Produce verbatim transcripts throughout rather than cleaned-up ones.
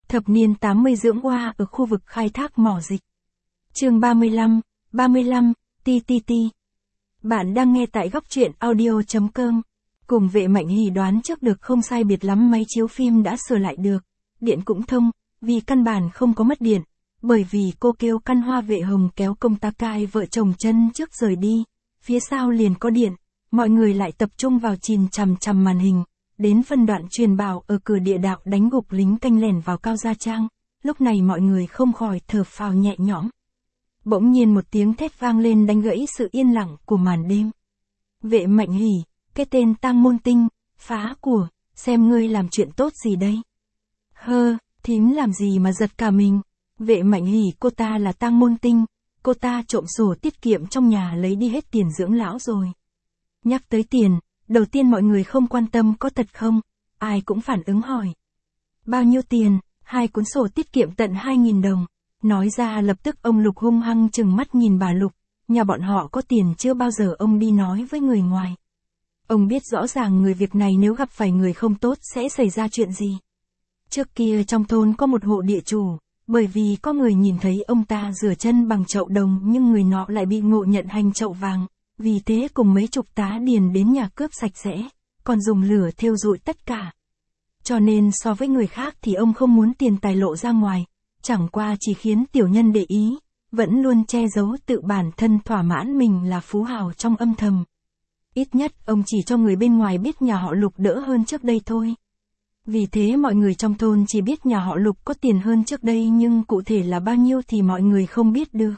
Thập niên tám mươi dưỡng oa ở khu vực khai thác mỏ dịch. Chương ba mươi lăm, ba mươi lăm, ti ti ti. Bạn đang nghe tại góc truyện audio chấm com. Cùng Vệ Mạnh Hỷ đoán trước được không sai biệt lắm máy chiếu phim đã sửa lại được. Điện cũng thông, vì căn bản không có mất điện. Bởi vì cô kêu căn Hoa Vệ Hồng kéo công tác cai vợ chồng chân trước rời đi. Phía sau liền có điện, mọi người lại tập trung vào chìm chằm chằm màn hình. Đến phân đoạn truyền bảo ở cửa địa đạo đánh gục lính canh lẻn vào Cao Gia Trang, lúc này mọi người không khỏi thở phào nhẹ nhõm. Bỗng nhiên một tiếng thét vang lên đánh gãy sự yên lặng của màn đêm. Vệ Mạnh Hỷ, cái tên Tang Môn Tinh, phá của, xem ngươi làm chuyện tốt gì đây? Hơ, thím làm gì mà giật cả mình? Vệ Mạnh Hỷ, cô ta là Tang Môn Tinh, cô ta trộm sổ tiết kiệm trong nhà lấy đi hết tiền dưỡng lão rồi. Nhắc tới tiền, đầu tiên mọi người không quan tâm có thật không, ai cũng phản ứng hỏi. Bao nhiêu tiền? Hai cuốn sổ tiết kiệm tận hai nghìn đồng. Nói ra lập tức ông Lục hung hăng chừng mắt nhìn bà Lục, nhà bọn họ có tiền chưa bao giờ ông đi nói với người ngoài. Ông biết rõ ràng người việc này nếu gặp phải người không tốt sẽ xảy ra chuyện gì. Trước kia trong thôn có một hộ địa chủ, bởi vì có người nhìn thấy ông ta rửa chân bằng chậu đồng nhưng người nọ lại bị ngộ nhận hành chậu vàng. Vì thế cùng mấy chục tá điền đến nhà cướp sạch sẽ, còn dùng lửa thiêu rụi tất cả. Cho nên so với người khác thì ông không muốn tiền tài lộ ra ngoài, chẳng qua chỉ khiến tiểu nhân để ý, vẫn luôn che giấu tự bản thân thỏa mãn mình là phú hào trong âm thầm. Ít nhất ông chỉ cho người bên ngoài biết nhà họ Lục đỡ hơn trước đây thôi. Vì thế mọi người trong thôn chỉ biết nhà họ Lục có tiền hơn trước đây nhưng cụ thể là bao nhiêu thì mọi người không biết được.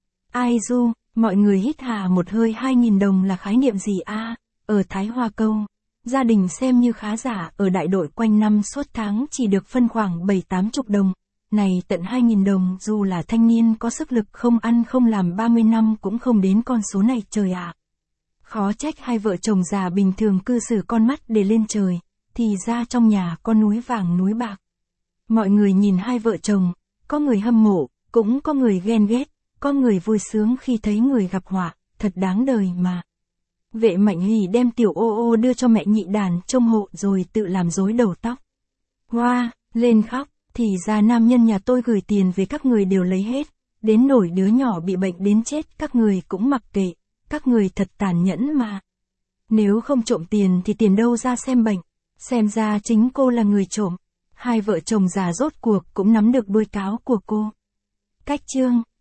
Ai du, mọi người hít hà một hơi hai nghìn đồng là khái niệm gì a? À, ở Thái Hoa Câu, gia đình xem như khá giả, ở đại đội quanh năm suốt tháng chỉ được phân khoảng bảy tám chục đồng. Này tận hai nghìn đồng dù là thanh niên có sức lực không ăn không làm ba mươi năm cũng không đến con số này trời ạ. À. Khó trách hai vợ chồng già bình thường cư xử con mắt để lên trời, thì ra trong nhà có núi vàng núi bạc. Mọi người nhìn hai vợ chồng, có người hâm mộ, cũng có người ghen ghét. Có người vui sướng khi thấy người gặp họa, thật đáng đời mà. Vệ Mạnh Hỷ đem tiểu ô ô đưa cho mẹ nhị đàn trông hộ rồi tự làm rối đầu tóc. Hoa, lên khóc, thì ra nam nhân nhà tôi gửi tiền về các người đều lấy hết, đến nổi đứa nhỏ bị bệnh đến chết các người cũng mặc kệ, các người thật tàn nhẫn mà. Nếu không trộm tiền thì tiền đâu ra xem bệnh, xem ra chính cô là người trộm. Hai vợ chồng già rốt cuộc cũng nắm được đuôi cáo của cô. Cách chương